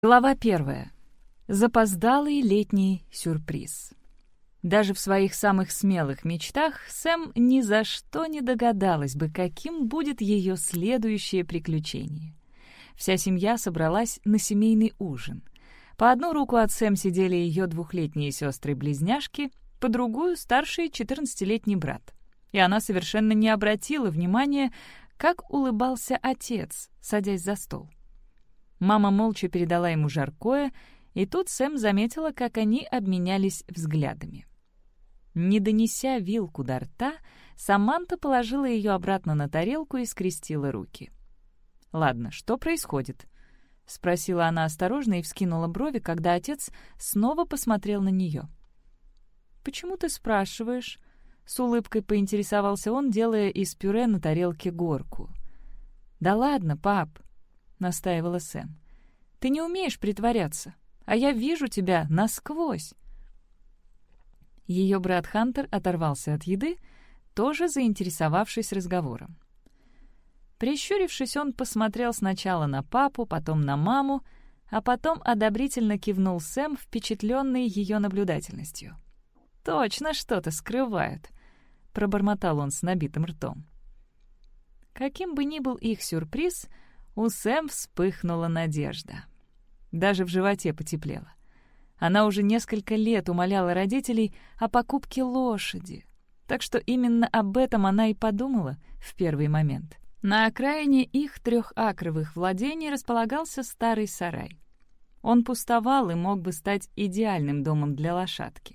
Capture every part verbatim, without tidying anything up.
Глава первая. Запоздалый летний сюрприз. Даже в своих самых смелых мечтах Сэм ни за что не догадалась бы, каким будет ее следующее приключение. Вся семья собралась на семейный ужин. По одну руку от Сэм сидели ее двухлетние сестры-близняшки, по другую — старший четырнадцатилетний брат. И она совершенно не обратила внимания, как улыбался отец, садясь за стол. Мама молча передала ему жаркое, и тут Сэм заметила, как они обменялись взглядами. Не донеся вилку до рта, Саманта положила ее обратно на тарелку и скрестила руки. «Ладно, что происходит?» — спросила она осторожно и вскинула брови, когда отец снова посмотрел на нее. «Почему ты спрашиваешь?» — с улыбкой поинтересовался он, делая из пюре на тарелке горку. «Да ладно, пап», — настаивала Сэм. «Ты не умеешь притворяться, а я вижу тебя насквозь». Ее брат Хантер оторвался от еды, тоже заинтересовавшись разговором. Прищурившись, он посмотрел сначала на папу, потом на маму, а потом одобрительно кивнул Сэм, впечатленный ее наблюдательностью. «Точно что-то скрывают», — пробормотал он с набитым ртом. Каким бы ни был их сюрприз, у Сэм вспыхнула надежда. Даже в животе потеплело. Она уже несколько лет умоляла родителей о покупке лошади, так что именно об этом она и подумала в первый момент. На окраине их трехакровых владений располагался старый сарай. Он пустовал и мог бы стать идеальным домом для лошадки.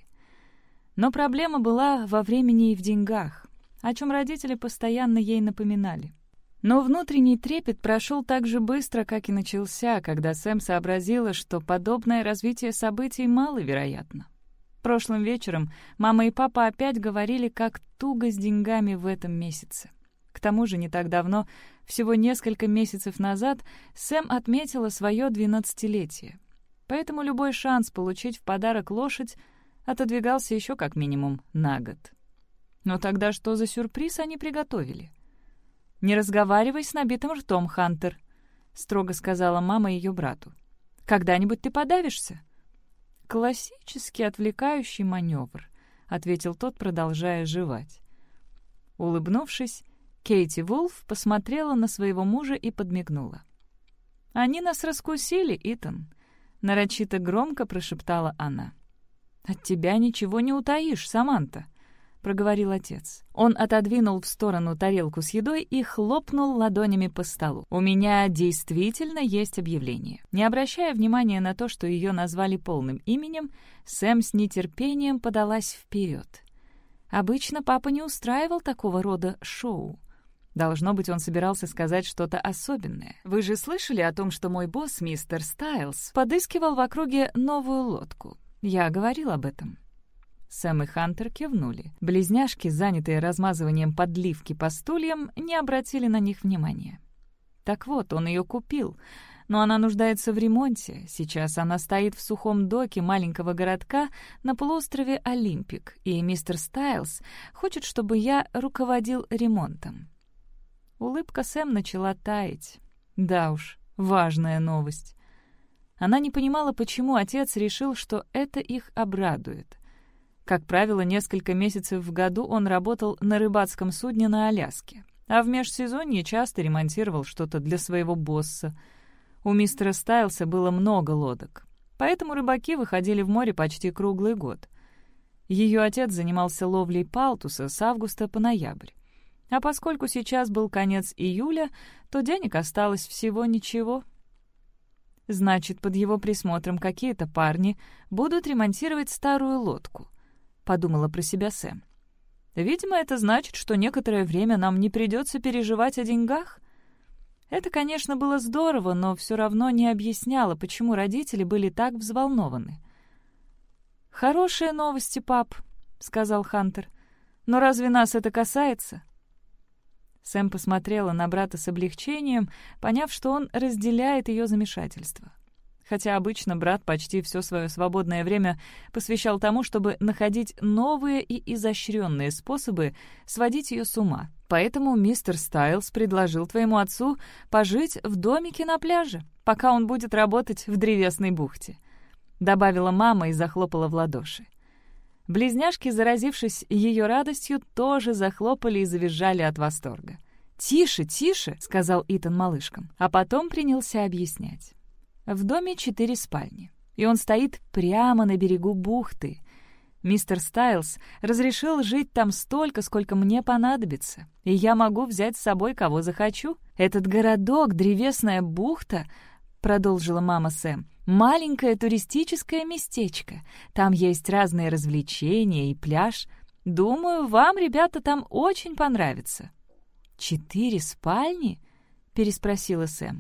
Но проблема была во времени и в деньгах, о чем родители постоянно ей напоминали. Но внутренний трепет прошел так же быстро, как и начался, когда Сэм сообразила, что подобное развитие событий маловероятно. Прошлым вечером мама и папа опять говорили, как туго с деньгами в этом месяце. К тому же не так давно, всего несколько месяцев назад, Сэм отметила свое двенадцатилетие. Поэтому любой шанс получить в подарок лошадь отодвигался еще как минимум на год. Но тогда что за сюрприз они приготовили? «Не разговаривай с набитым ртом, Хантер», — строго сказала мама ее брату. «Когда-нибудь ты подавишься?» «Классический отвлекающий маневр», — ответил тот, продолжая жевать. Улыбнувшись, Кейти Вулф посмотрела на своего мужа и подмигнула. «Они нас раскусили, Итан», — нарочито громко прошептала она. «От тебя ничего не утаишь, Саманта», — проговорил отец. Он отодвинул в сторону тарелку с едой и хлопнул ладонями по столу. «У меня действительно есть объявление». Не обращая внимания на то, что ее назвали полным именем, Сэм с нетерпением подалась вперед. Обычно папа не устраивал такого рода шоу. Должно быть, он собирался сказать что-то особенное. «Вы же слышали о том, что мой босс, мистер Стайлз, подыскивал в округе новую лодку? Я говорил об этом». Сэм и Хантер кивнули. Близняшки, занятые размазыванием подливки по стульям, не обратили на них внимания. Так вот, он ее купил, но она нуждается в ремонте. Сейчас она стоит в сухом доке маленького городка на полуострове Олимпик, и мистер Стайлз хочет, чтобы я руководил ремонтом. Улыбка Сэм начала таять. Да уж, важная новость. Она не понимала, почему отец решил, что это их обрадует. Как правило, несколько месяцев в году он работал на рыбацком судне на Аляске, а в межсезонье часто ремонтировал что-то для своего босса. У мистера Стайлса было много лодок, поэтому рыбаки выходили в море почти круглый год. Ее отец занимался ловлей палтуса с августа по ноябрь. А поскольку сейчас был конец июля, то денег осталось всего ничего. Значит, под его присмотром какие-то парни будут ремонтировать старую лодку, — подумала про себя Сэм. Видимо, это значит, что некоторое время нам не придется переживать о деньгах. Это, конечно, было здорово, но все равно не объясняло, почему родители были так взволнованы. «Хорошие новости, пап», — сказал Хантер. «Но разве нас это касается?» Сэм посмотрела на брата с облегчением, поняв, что он разделяет ее замешательство. хотя обычно брат почти все свое свободное время посвящал тому, чтобы находить новые и изощренные способы сводить ее с ума. Поэтому мистер Стайлс предложил твоему отцу пожить в домике на пляже, пока он будет работать в древесной бухте», — добавила мама и захлопала в ладоши. Близняшки, заразившись ее радостью, тоже захлопали и завизжали от восторга. «Тише, тише!» — сказал Итан малышкам, а потом принялся объяснять. В доме четыре спальни, и он стоит прямо на берегу бухты. Мистер Стайлс разрешил жить там столько, сколько мне понадобится, и я могу взять с собой кого захочу. Этот городок, древесная бухта, продолжила мама Сэм, маленькое туристическое местечко. Там есть разные развлечения и пляж. Думаю, вам, ребята, там очень понравится. «Четыре спальни?» — переспросила Сэм.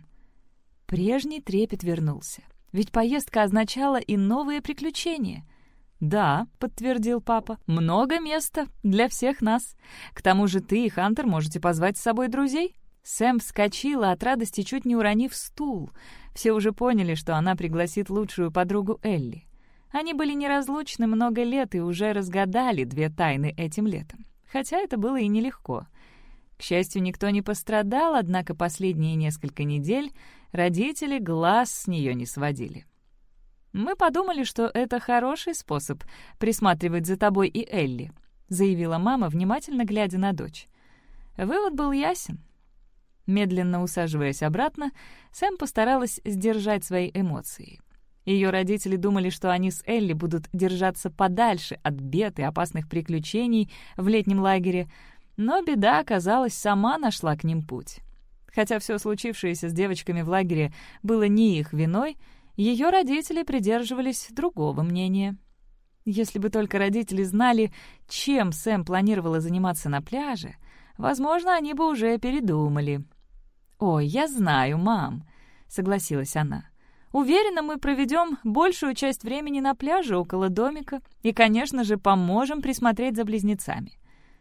Прежний трепет вернулся, ведь поездка означала и новые приключения. «Да», — подтвердил папа, — «много места для всех нас. К тому же ты и Хантер можете позвать с собой друзей». Сэм вскочила от радости, чуть не уронив стул. Все уже поняли, что она пригласит лучшую подругу Элли. Они были неразлучны много лет и уже разгадали две тайны этим летом, хотя это было и нелегко. К счастью, никто не пострадал, однако последние несколько недель родители глаз с нее не сводили. «Мы подумали, что это хороший способ присматривать за тобой и Элли», заявила мама, внимательно глядя на дочь. Вывод был ясен. Медленно усаживаясь обратно, Сэм постаралась сдержать свои эмоции. Ее родители думали, что они с Элли будут держаться подальше от бед и опасных приключений в летнем лагере, но беда, оказалось, сама нашла к ним путь. Хотя все случившееся с девочками в лагере было не их виной, ее родители придерживались другого мнения. Если бы только родители знали, чем Сэм планировала заниматься на пляже, возможно, они бы уже передумали. «Ой, я знаю, мам», — согласилась она. «Уверена, мы проведем большую часть времени на пляже около домика и, конечно же, поможем присмотреть за близнецами».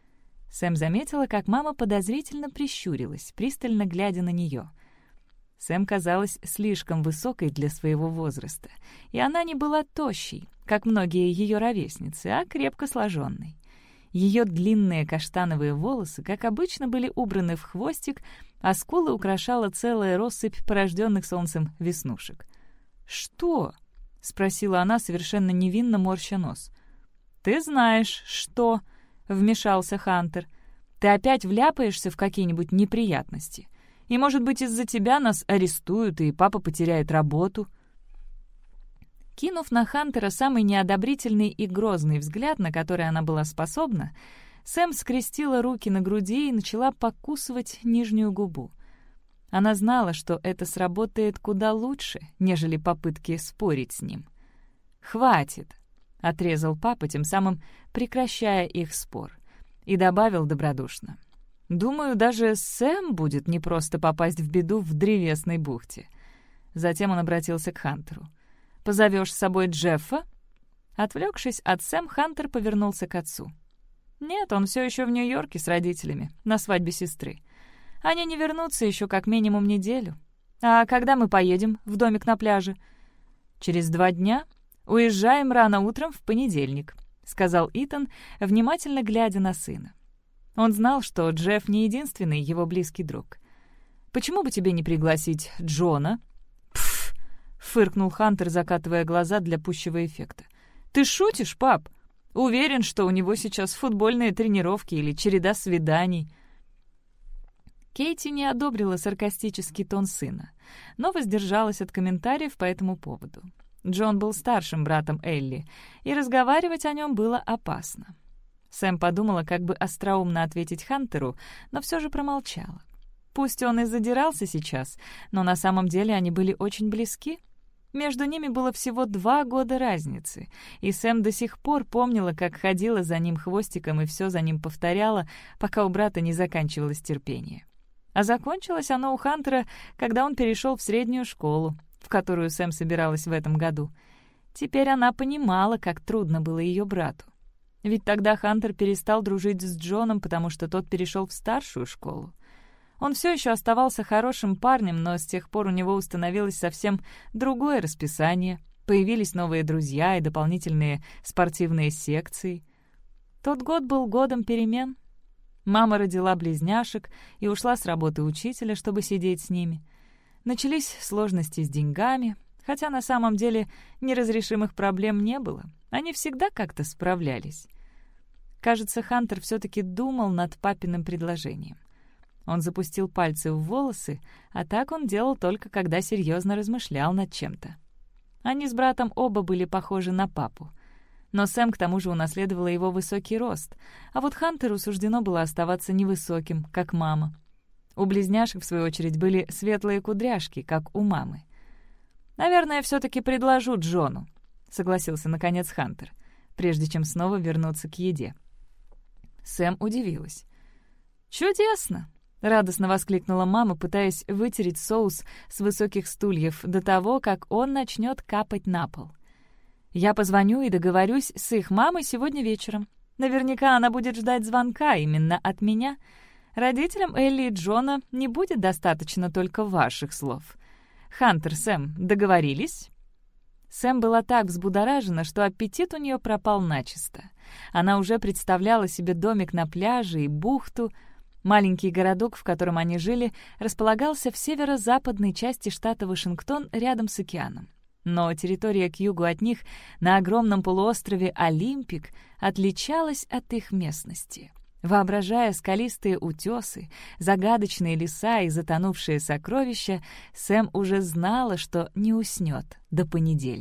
Сэм заметила, как мама подозрительно прищурилась, пристально глядя на нее. Сэм казалась слишком высокой для своего возраста, и она не была тощей, как многие ее ровесницы, а крепко сложенной. Ее длинные каштановые волосы, как обычно, были убраны в хвостик, а скулы украшала целая россыпь порожденных солнцем веснушек. «Что?» — спросила она, совершенно невинно морща нос. «Ты знаешь, что?» — вмешался Хантер. «Ты опять вляпаешься в какие-нибудь неприятности. И, может быть, из-за тебя нас арестуют, и папа потеряет работу». Кинув на Хантера самый неодобрительный и грозный взгляд, на который она была способна, Сэм скрестила руки на груди и начала покусывать нижнюю губу. Она знала, что это сработает куда лучше, нежели попытки спорить с ним. «Хватит!» — отрезал папа, тем самым прекращая их спор, и добавил добродушно. «Думаю, даже Сэм будет непросто попасть в беду в древесной бухте». Затем он обратился к Хантеру. «Позовешь с собой Джеффа?» Отвлекшись от Сэм, Хантер повернулся к отцу. «Нет, он все еще в Нью-Йорке с родителями, на свадьбе сестры. Они не вернутся еще как минимум неделю. А когда мы поедем в домик на пляже?» «Через два дня. Уезжаем рано утром в понедельник», — сказал Итан, внимательно глядя на сына. Он знал, что Джефф не единственный его близкий друг. «Почему бы тебе не пригласить Джона?» «Пф!» — фыркнул Хантер, закатывая глаза для пущего эффекта. «Ты шутишь, пап? Уверен, что у него сейчас футбольные тренировки или череда свиданий». Кейти не одобрила саркастический тон сына, но воздержалась от комментариев по этому поводу. Джон был старшим братом Элли, и разговаривать о нем было опасно. Сэм подумала, как бы остроумно ответить Хантеру, но все же промолчала. Пусть он и задирался сейчас, но на самом деле они были очень близки. Между ними было всего два года разницы, и Сэм до сих пор помнила, как ходила за ним хвостиком и все за ним повторяла, пока у брата не заканчивалось терпение. А закончилось оно у Хантера, когда он перешел в среднюю школу, в которую Сэм собиралась в этом году. Теперь она понимала, как трудно было ее брату. Ведь тогда Хантер перестал дружить с Джоном, потому что тот перешел в старшую школу. Он все еще оставался хорошим парнем, но с тех пор у него установилось совсем другое расписание. Появились новые друзья и дополнительные спортивные секции. Тот год был годом перемен. Мама родила близняшек и ушла с работы учителя, чтобы сидеть с ними. Начались сложности с деньгами, хотя на самом деле неразрешимых проблем не было. Они всегда как-то справлялись. Кажется, Хантер все-таки думал над папиным предложением. Он запустил пальцы в волосы, а так он делал только когда серьезно размышлял над чем-то. Они с братом оба были похожи на папу. Но Сэм к тому же унаследовала его высокий рост, а вот Хантеру суждено было оставаться невысоким, как мама. У близняшек, в свою очередь, были светлые кудряшки, как у мамы. «Наверное, все-таки предложу Джону», — согласился, наконец, Хантер, прежде чем снова вернуться к еде. Сэм удивилась. «Чудесно!» — радостно воскликнула мама, пытаясь вытереть соус с высоких стульев до того, как он начнет капать на пол. «Я позвоню и договорюсь с их мамой сегодня вечером. Наверняка она будет ждать звонка именно от меня. Родителям Элли и Джона не будет достаточно только ваших слов. Хантер, Сэм, договорились?» Сэм была так взбудоражена, что аппетит у нее пропал начисто. Она уже представляла себе домик на пляже и бухту. Маленький городок, в котором они жили, располагался в северо-западной части штата Вашингтон рядом с океаном. Но территория к югу от них, на огромном полуострове Олимпик, отличалась от их местности. Воображая скалистые утесы, загадочные леса и затонувшие сокровища, Сэм уже знала, что не уснет до понедельника.